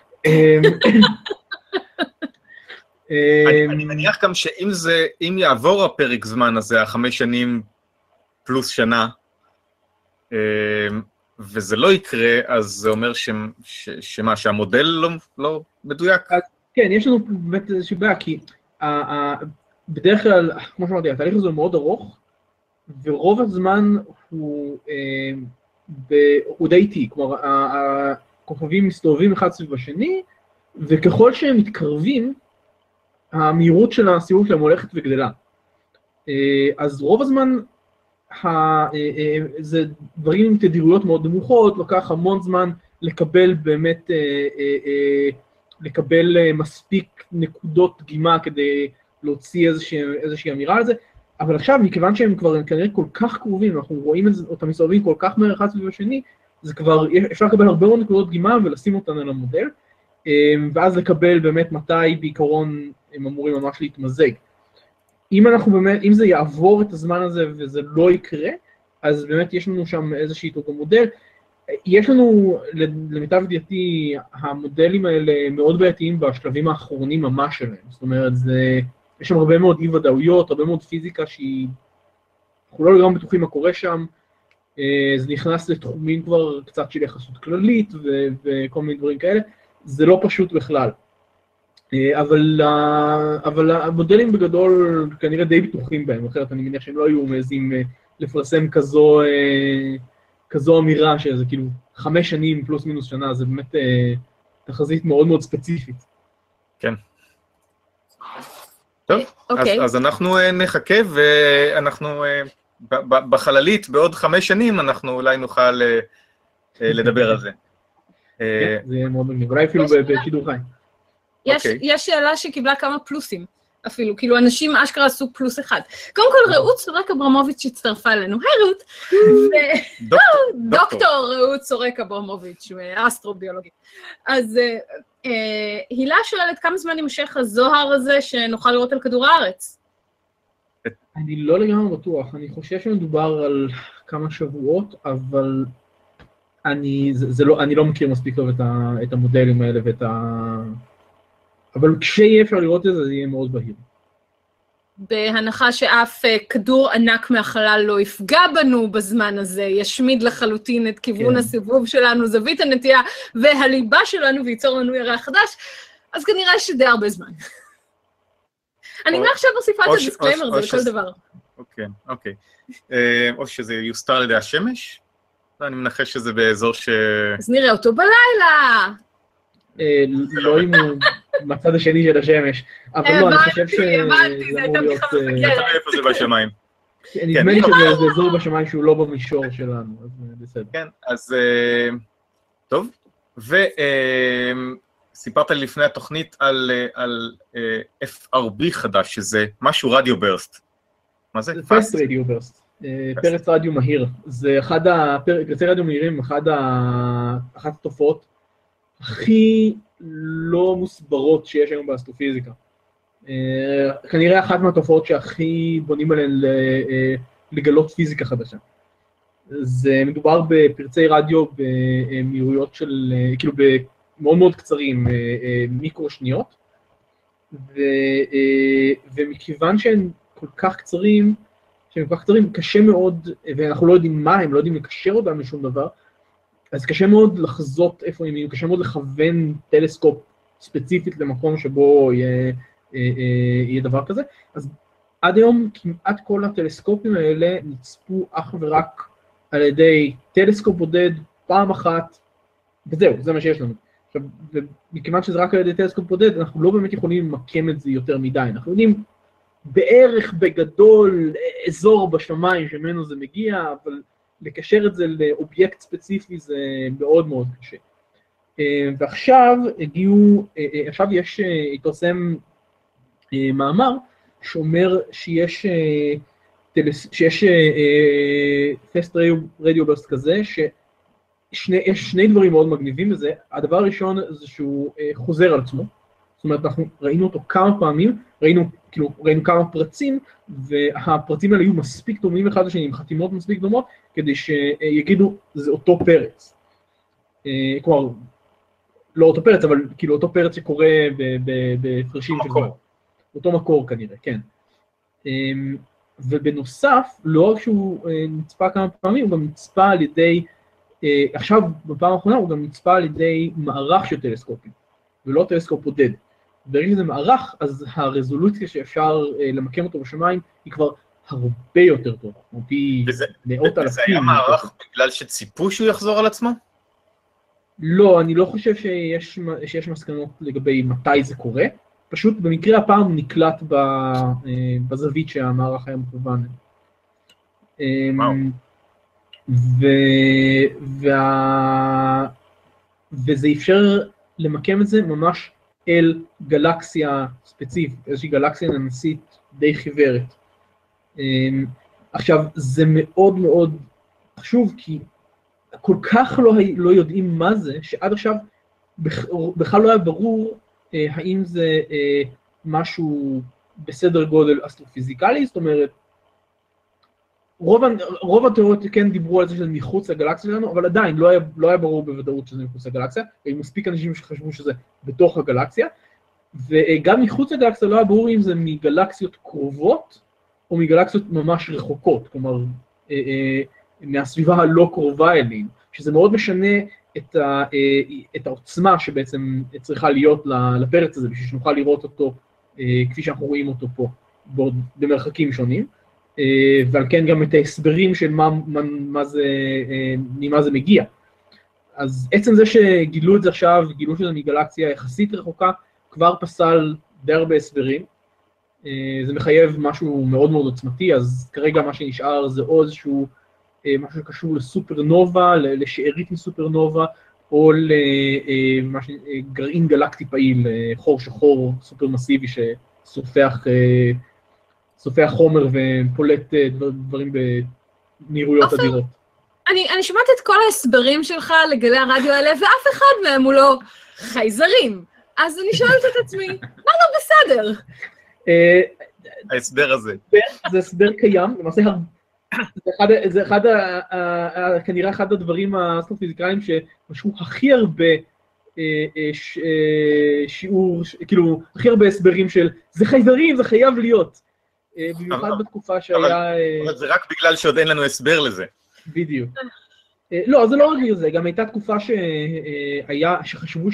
אני מניח גם שאם יעבור הפרק זמן הזה, 5 שנים פלוס שנה, וזה לא יקרה, אז זה אומר שהמודל לא מדויק? כן, יש לנו באמת איזושהי בעיה, כי בדרך כלל, כמו שאמרתי, התהליך הזה הוא מאוד ארוך, ורוב הזמן הוא די איטי, כלומר, הכוכבים מסתובבים אחד סביב השני, וככל שהם מתקרבים, המהירות של הסיבוב שלהם הולכת וגדלה. אז רוב הזמן, זה דברים עם תדירויות מאוד נמוכות, לוקח המון זמן לקבל באמת, לקבל מספיק נקודות דגימה כדי להוציא איזושהי אמירה על זה, אבל עכשיו, מכיוון שהם כבר כנראה כל כך קרובים, אנחנו רואים אותם מסתובבים כל כך מהר אחד סביב השני, זה כבר, אפשר לקבל הרבה מאוד נקודות דגימה ולשים אותן על המודל, ואז לקבל באמת מתי בעיקרון הם אמורים ממש להתמזג. אם זה יעבור את הזמן הזה וזה לא יקרה, אז באמת יש לנו שם איזושהי תות המודל. יש לנו, למיטב ידיעתי, המודלים האלה מאוד בעייתיים בשלבים האחרונים ממש שלהם. זאת אומרת, יש שם הרבה מאוד אי-ודאויות, הרבה מאוד פיזיקה שהיא, אנחנו לא לגמרי בטוחים מה קורה שם, זה נכנס לתחומים כבר קצת של יחסות כללית וכל מיני דברים כאלה, זה לא פשוט בכלל. אבל המודלים בגדול כנראה די בטוחים בהם, אחרת אני מניח שהם לא היו מעזים לפרסם כזו אמירה שזה כאילו 5 שנים פלוס מינוס שנה, זה באמת תחזית מאוד מאוד ספציפית. כן. טוב, אז אנחנו נחכה ואנחנו בחללית בעוד 5 שנים אנחנו אולי נוכל לדבר על זה. כן, זה יהיה מאוד מגניב, אולי אפילו בשידור חי. יש שאלה שקיבלה כמה פלוסים, אפילו, כאילו אנשים אשכרה עשו +1. קודם כל, רעות סורק אברמוביץ' הצטרפה אלינו, היי רעות, דוקטור רעות סורק אברמוביץ', הוא אסטרוביולוגי. אז הילה שואלת כמה זמן יימשך הזוהר הזה שנוכל לראות על כדור הארץ? אני לא לגמרי בטוח, אני חושב שמדובר על כמה שבועות, אבל אני לא מכיר מספיק טוב את המודלים האלה ואת אבל כשיהיה אפשר לראות את זה, זה יהיה מאוד בהיר. בהנחה שאף כדור ענק מהחלל לא יפגע בנו בזמן הזה, ישמיד לחלוטין את כיוון הסיבוב שלנו, זווית הנטייה והליבה שלנו, וייצור לנו ירח חדש, אז כנראה שדי הרבה זמן. אני מעכשיו מוסיפה את הדיסקליימר הזה לכל דבר. אוקיי. או שזה יוסתר על ידי השמש? אני מנחש שזה באזור אז נראה אותו בלילה. לא אם הוא מצד השני של השמש, אבל לא, אני חושב הבנתי, זה הייתה בדיחה מפגרת. איפה זה בשמיים? נדמה לי שזה אזור בשמיים שהוא לא במישור שלנו, אז בסדר. כן, אז טוב, וסיפרת לי לפני התוכנית על FRB חדש, שזה משהו רדיו ברסט. מה זה? פסט רדיו ברסט, פרץ רדיו מהיר. זה פרצי רדיו מהירים, אחת התופעות הכי לא מוסברות שיש היום באסטרופיזיקה. כנראה אחת מהתופעות שהכי בונים עליהן לגלות פיזיקה חדשה. זה מדובר בפרצי רדיו במהירויות של, כאילו מאוד מאוד קצרים, מיקרו שניות, ומכיוון שהם כל כך קצרים, קשה מאוד, ואנחנו לא יודעים מה הם, לא יודעים לקשר אותם לשום דבר, אז קשה מאוד לחזות איפה הם יהיו, קשה מאוד לכוון טלסקופ ספציפית למקום שבו יהיה דבר כזה. אז עד היום כמעט כל הטלסקופים האלה נצפו אך ורק על ידי טלסקופ בודד פעם אחת, וזהו, זה מה שיש לנו. עכשיו, מכיוון שזה רק על ידי טלסקופ בודד, אנחנו לא באמת יכולים למקם את זה יותר מדי. אנחנו יודעים בערך בגדול אזור בשמיים שממנו זה מגיע, אבל לקשר את זה לאובייקט ספציפי זה מאוד מאוד קשה. ועכשיו עכשיו התפרסם מאמר שאומר שיש פסט רדיו ברסט כזה, שיש שני דברים מאוד מגניבים בזה. הדבר הראשון זה שהוא חוזר על עצמו, זאת אומרת אנחנו ראינו אותו כמה פעמים, ראינו כמה פרצים, והפרצים האלה היו מספיק דומים אחד לשני, עם חתימות מספיק דומות, כדי שיגידו, זה אותו פרץ. כלומר, לא אותו פרץ, אבל כאילו אותו פרץ שקורה בפרשים של דבר. אותו מקור כנראה, כן. ובנוסף, לא רק שהוא נצפה כמה פעמים, הוא גם נצפה על ידי, עכשיו בפעם האחרונה הוא גם נצפה על ידי מערך של טלסקופים, ולא טלסקופ בודד. ברגע שזה מערך, אז הרזולוציה שאפשר למקם אותו בשמיים היא כבר הרבה יותר טובה, פי מאות אלפים. וזה היה מערך בגלל שציפו שהוא יחזור על עצמו? לא, אני לא חושב שיש מסקנות לגבי מתי זה קורה, פשוט במקרה הפעם הוא נקלט בזווית שהמערך היה מכוון. וזה אפשר למקם את זה ממש אל גלקסיה ספציפית, איזושהי גלקסיה ננסית די חיוורת. עכשיו, זה מאוד מאוד חשוב, כי כל כך לא יודעים מה זה, שעד עכשיו בכלל לא היה ברור האם זה משהו בסדר גודל אסטרופיזיקלי, זאת אומרת, רוב התיאוריות כן דיברו על זה שזה מחוץ לגלקסיה שלנו, אבל עדיין לא היה ברור בוודאות שזה מחוץ לגלקסיה, היו מספיק אנשים שחשבו שזה בתוך הגלקסיה, וגם מחוץ לגלקסיה לא היה ברור אם זה מגלקסיות קרובות, או מגלקסיות ממש רחוקות, כלומר, מהסביבה הלא קרובה אלינו, שזה מאוד משנה את העוצמה שבעצם צריכה להיות לפרץ הזה, בשביל שנוכל לראות אותו כפי שאנחנו רואים אותו פה, במרחקים שונים, ועל כן גם את ההסברים של ממה זה מגיע. אז עצם זה שגילו את זה עכשיו, גילו שזה מגלקסיה יחסית רחוקה, כבר פסל די הרבה הסברים, זה מחייב משהו מאוד מאוד עוצמתי, אז כרגע מה שנשאר זה או איזשהו משהו שקשור לסופרנובה, לשארית מסופרנובה, או לגרעין גלקטי פעיל, חור שחור סופר מסיבי שסופח חומר ופולט דברים במהירויות אדירות. אני שמעת את כל ההסברים שלך לגלי הרדיו האלה, ואף אחד מהם הוא לא חייזרים. אז אני שואלת את עצמי, מה לא בסדר? ההסבר הזה. זה הסבר קיים, למעשה זה כנראה אחד הדברים האסטרופיזיקליים שמשהו הכי הרבה שיעור, כאילו, הכי הרבה הסברים של זה חייזרים, זה חייב להיות. במיוחד בתקופה שהיה... אבל זה רק בגלל שעוד אין לנו הסבר לזה. בדיוק. לא, זה לא רק לזה, גם הייתה תקופה שחשבו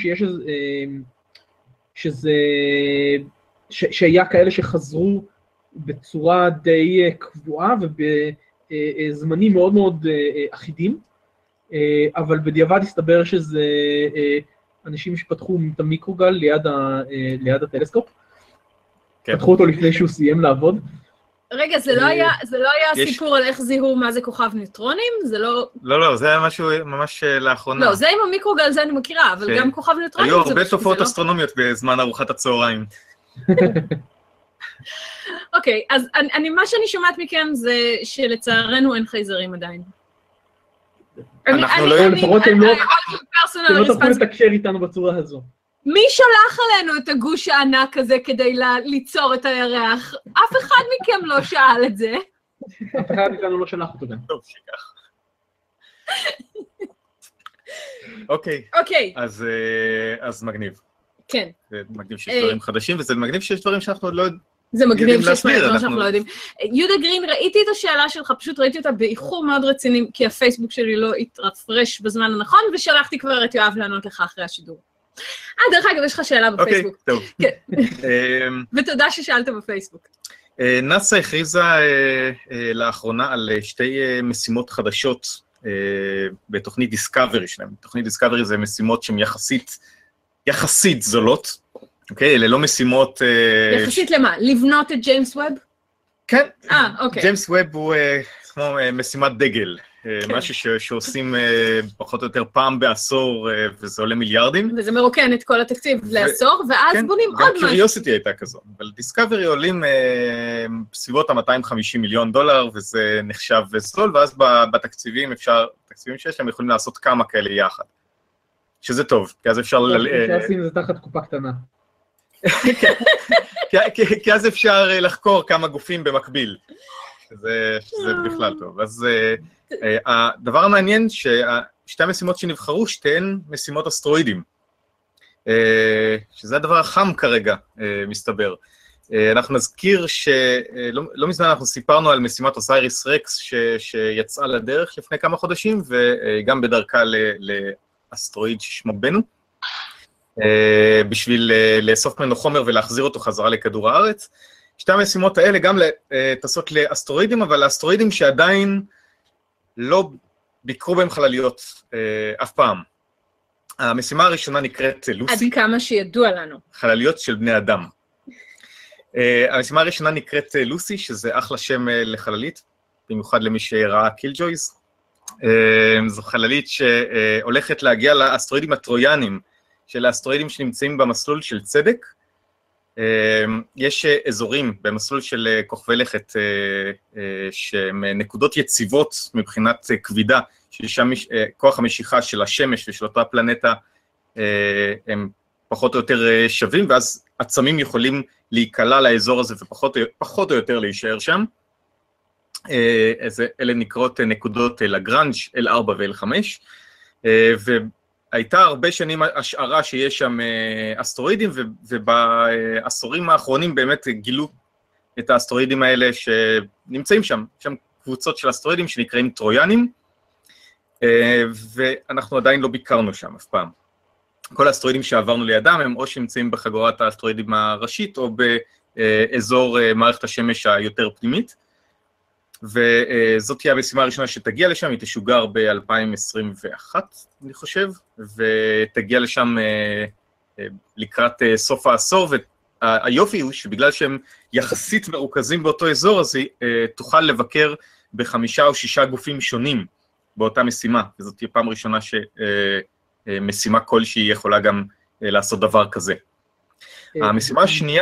שהיה כאלה שחזרו בצורה די קבועה ובזמנים מאוד מאוד אחידים, אבל בדיעבד הסתבר שזה אנשים שפתחו את המיקרוגל ליד הטלסקופ, פתחו אותו לפני שהוא סיים לעבוד. רגע, זה לא היה סיפור על איך זיהו מה זה כוכב ניוטרונים? זה לא... לא, זה היה משהו ממש לאחרונה. לא, זה עם המיקרוגל, זה אני מכירה, אבל גם כוכב ניוטרונים... היו הרבה תופעות אסטרונומיות בזמן ארוחת הצהריים. אוקיי, אז מה שאני שומעת מכם זה שלצערנו אין חייזרים עדיין. אנחנו לא יודעים, לפחות הם לא תוכלו לתקשר איתנו בצורה הזו. מי שלח עלינו את הגוש הענק הזה כדי ליצור את הירח? אף אחד מכם לא שאל את זה. אף אחד מכם לא שלח אותו גם. טוב, שכך. אוקיי. אז מגניב. כן. זה מגניב שיש דברים חדשים, וזה מגניב שיש דברים שאנחנו לא יודעים. זה מגניב שיש דברים שאנחנו לא יודעים. יהודה גרין, ראיתי את השאלה שלך, פשוט ראיתי אותה באיחור מאוד רציני, כי הפייסבוק שלי לא התרפרש בזמן הנכון, ושלחתי כבר את יואב לענות לך אחרי השידור. דרך אגב, יש לך שאלה בפייסבוק. אוקיי, טוב. ותודה ששאלת בפייסבוק. נאס"א הכריזה לאחרונה על שתי משימות חדשות בתוכנית דיסקאברי שלהם. תוכנית דיסקאברי זה משימות שהן יחסית זולות, אוקיי? אלה לא משימות... יחסית למה? לבנות את ג'יימס ווב? כן. אוקיי. ג'יימס ווב הוא כמו משימת דגל. משהו שעושים פחות או יותר פעם בעשור, וזה עולה מיליארדים. וזה מרוקן את כל התקציב לעשור, ואז בונים עוד משהו. גם קוריוסיטי הייתה כזו, אבל דיסקאברי עולים בסביבות ה-$250 מיליון, וזה נחשב זול, ואז בתקציבים שיש להם יכולים לעשות כמה כאלה יחד. שזה טוב, כי אז אפשר... שעשים זה תחת קופה קטנה. כי אז אפשר לחקור כמה גופים במקביל. שזה בכלל טוב. אז הדבר המעניין ששתי המשימות שנבחרו, שתיהן משימות אסטרואידים, שזה הדבר החם כרגע, מסתבר. אנחנו נזכיר שלא מזמן אנחנו סיפרנו על משימת אוסייריס רקס שיצאה לדרך לפני כמה חודשים, וגם בדרכה לאסטרואיד ששמו בנו, בשביל לאסוף ממנו חומר ולהחזיר אותו חזרה לכדור הארץ. שתי המשימות האלה גם טסות לאסטרואידים, אבל לאסטרואידים שעדיין לא ביקרו בהם חלליות אף פעם. המשימה הראשונה נקראת לוסי. עד כמה שידוע לנו. חלליות של בני אדם. המשימה הראשונה נקראת לוסי, שזה אחלה שם לחללית, במיוחד למי שראה קילג'ויז. זו חללית שהולכת להגיע לאסטרואידים הטרויאנים, של האסטרואידים שנמצאים במסלול של צדק. יש אזורים במסלול של כוכבי לכת שהם נקודות יציבות מבחינת כבידה, ששם כוח המשיכה של השמש ושל אותה פלנטה הם פחות או יותר שווים, ואז עצמים יכולים להיקלע לאזור הזה ופחות או יותר להישאר שם. אלה נקראות נקודות לגרנג' L4 ו-L5, והייתה הרבה שנים השערה שיש שם אסטרואידים, ובעשורים האחרונים באמת גילו את האסטרואידים האלה שנמצאים שם, שם קבוצות של אסטרואידים שנקראים טרויאנים, ואנחנו עדיין לא ביקרנו שם אף פעם. כל האסטרואידים שעברנו לידם הם או שנמצאים בחגורת האסטרואידים הראשית, או באזור מערכת השמש היותר פנימית, וזאת תהיה המשימה הראשונה שתגיע לשם, היא תשוגר ב-2021, אני חושב, ותגיע לשם לקראת סוף העשור, והיופי הוא שבגלל שהם יחסית מרוכזים באותו אזור, אז היא תוכל לבקר ב5 או 6 גופים שונים באותה משימה, וזאת תהיה פעם ראשונה שמשימה כלשהי יכולה גם לעשות דבר כזה. המשימה השנייה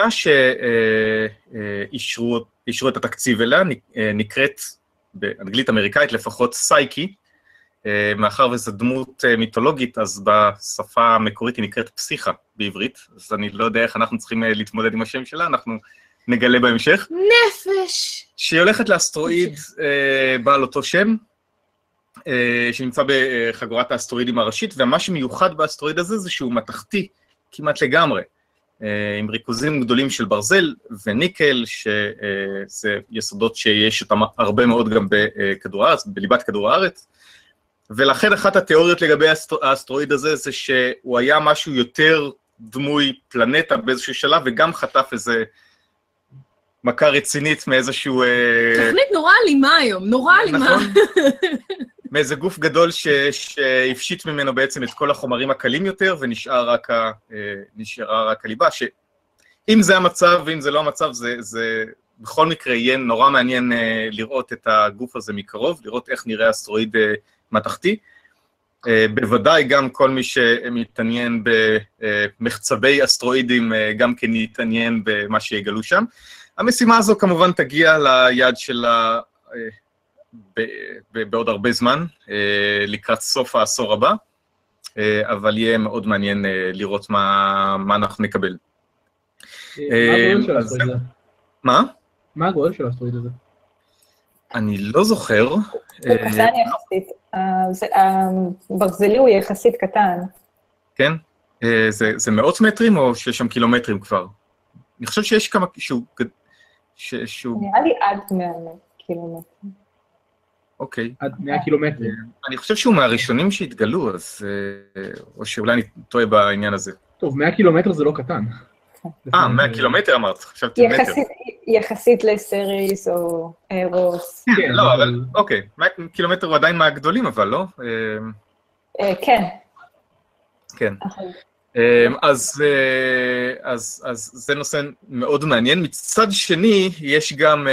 שאישרו את התקציב אליה, נקראת באנגלית אמריקאית לפחות סייקי, מאחר וזו דמות מיתולוגית, אז בשפה המקורית היא נקראת פסיכה בעברית, אז אני לא יודע איך אנחנו צריכים להתמודד עם השם שלה, אנחנו נגלה בהמשך. נפש! שהיא הולכת לאסטרואיד בעל אותו שם, שנמצא בחגורת האסטרואידים הראשית, ומה שמיוחד באסטרואיד הזה זה שהוא מתכתי כמעט לגמרי, עם ריכוזים גדולים של ברזל וניקל, שזה יסודות שיש אותם הרבה מאוד גם בכדור הארץ, בליבת כדור הארץ, ולכן אחת התיאוריות לגבי האסטרואיד הזה, זה שהוא היה משהו יותר דמוי פלנטה באיזשהו שלב, וגם חטף איזה מכה רצינית מאיזשהו... תוכנית נורא אלימה היום, נורא אלימה. נכון. מאיזה גוף גדול שהפשיט ממנו בעצם את כל החומרים הקלים יותר, ונשארה רק הליבה, שאם זה המצב ואם זה לא המצב, זה בכל מקרה יהיה נורא מעניין לראות את הגוף הזה מקרוב, לראות איך נראה אסטרואיד מתכתי. בוודאי גם כל מי שמתעניין במחצבי אסטרואידים, גם כן יתעניין במה שיגלו שם. המשימה הזו כמובן תגיע ליעד שלה בעוד הרבה זמן, לקראת סוף העשור הבא, אבל יהיה מאוד מעניין לראות מה אנחנו נקבל. מה? מה הגודל של האסטרואיד הזה? אני לא זוכר. זה קטן יחסית, הברזלי הוא יחסית קטן. כן? זה מאות מטרים או שיש שם קילומטרים כבר? אני חושב שיש כמה שהוא... נראה לי עד 100 קילומטרים. אוקיי. עד 100 קילומטרים. אני חושב שהוא מהראשונים שהתגלו, אז... או שאולי אני טועה בעניין הזה. טוב, 100 קילומטר זה לא קטן. 100 קילומטר אמרת, חשבתי מטר. יחסית לסריס או אירוס. כן, לא, אבל אוקיי, 100 קילומטר הוא עדיין מהגדולים, אבל לא? כן. כן. אז זה נושא מאוד מעניין. מצד שני, יש גם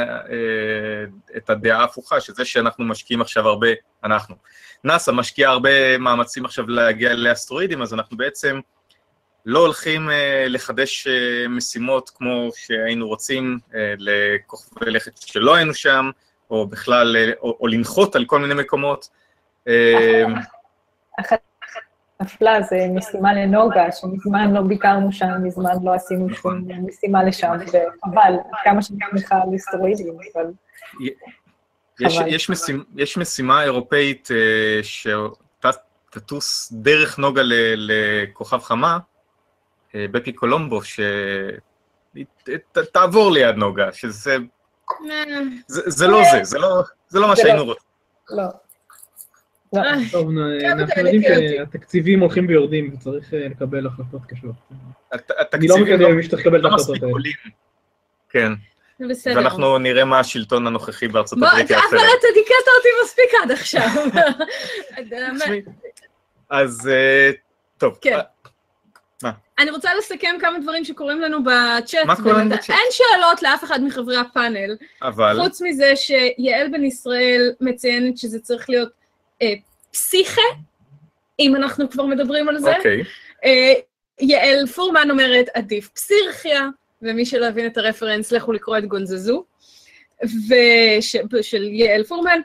את הדעה ההפוכה, שזה שאנחנו משקיעים עכשיו הרבה, נאס"א משקיעה הרבה מאמצים עכשיו להגיע לאסטרואידים, אז אנחנו בעצם לא הולכים לחדש משימות כמו שהיינו רוצים לכוכבי לכת שלא היינו שם, או בכלל, או לנחות על כל מיני מקומות. אחת נפלה, זה משימה לנוגה, שמזמן לא ביקרנו שם, מזמן לא עשינו שום משימה לשם, וחבל, כמה שנתמכה על אסטרואידים, אבל... יש משימה אירופאית שתטוס דרך נוגה לכוכב חמה, בפי קולומבו, שתעבור ליד נוגה, שזה... זה לא זה לא מה שהיינו רוצים. לא. טוב, אנחנו יודעים שהתקציבים הולכים ויורדים, וצריך לקבל החלטות קשות. אני לא מקדם מי שצריך לקבל את ההחלטות האלה. כן. ואנחנו נראה מה השלטון הנוכחי בארצות הברית יעשה. אבל אתה דיקטת אותי מספיק עד עכשיו. אז טוב. אני רוצה לסכם כמה דברים שקורים לנו בצ'אט. מה קורה לנו בצ'אט? אין שאלות לאף אחד מחברי הפאנל. אבל... חוץ מזה שיעל בן ישראל מציינת שזה צריך להיות פסיכה, אם אנחנו כבר מדברים על זה. אוקיי. יעל פורמן אומרת עדיף פסירכיה, ומי שלא הבין את הרפרנס, לכו לקרוא את גונזזו, של יעל פורמן.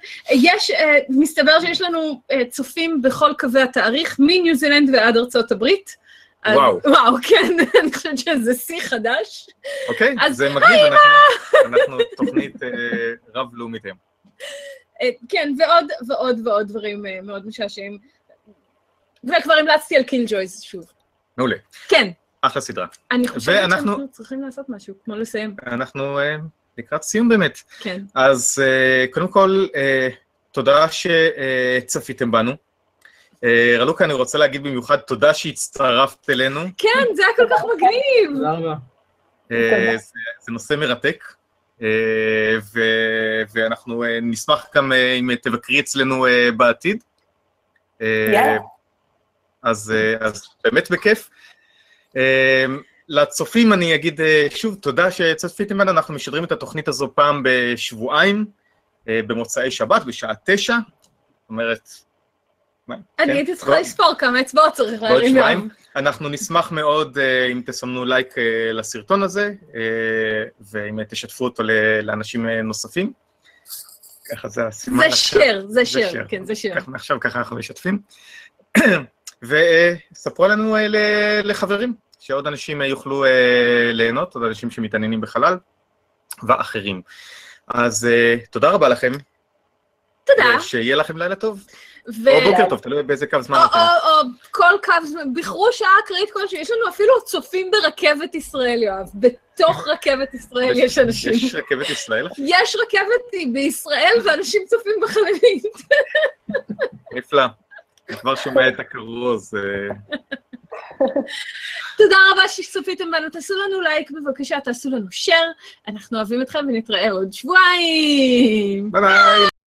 מסתבר שיש לנו צופים בכל קווי התאריך, מניו זילנד ועד ארצות הברית, וואו. וואו, כן, אני חושבת שזה שיא חדש. אוקיי, אז זה מגניב, אנחנו תוכנית רב-לאומית היום. כן, ועוד דברים מאוד משעשעים. וכבר המלצתי על קילג'ויז שוב. מעולה. כן. אחלה סדרה. אני חושבת שאנחנו צריכים לעשות משהו, כמו לסיים. אנחנו לקראת סיום באמת. כן. אז קודם כל, תודה שצפיתם בנו. רלוקה, אני רוצה להגיד במיוחד תודה שהצטרפת אלינו. כן, זה היה כל כך מגניב. תודה רבה. זה נושא מרתק, ואנחנו נשמח גם אם תבקרי אצלנו בעתיד. אז באמת בכיף. לצופים אני אגיד שוב, תודה שצפיתם בנו, אנחנו משדרים את התוכנית הזו פעם בשבועיים, במוצאי שבת, בשעה 9, זאת אומרת... אני הייתי צריכה לספור כמה אצבעות צריך להרים יום. אנחנו נשמח מאוד אם תסמנו לייק לסרטון הזה, ואם תשתפו אותו לאנשים נוספים. ככה זה הסימן. זה שיר, כן, זה שיר. עכשיו ככה אנחנו משתפים. וספרו לנו לחברים, שעוד אנשים יוכלו ליהנות, עוד אנשים שמתעניינים בחלל, ואחרים. אז תודה רבה לכם. תודה. שיהיה לכם לילה טוב. או בוקר טוב, תלוי באיזה קו זמן אתם. או כל קו זמן, בחרו שעה אקראית כלשהי, יש לנו אפילו צופים ברכבת ישראל, יואב. בתוך רכבת ישראל יש אנשים. יש רכבת ישראל? יש רכבת בישראל ואנשים צופים בחללית. נפלא. אני כבר שומע את הכרוז. תודה רבה שצפיתם בנו, תעשו לנו לייק בבקשה, תעשו לנו שייר, אנחנו אוהבים אתכם ונתראה עוד שבועיים. ביי ביי.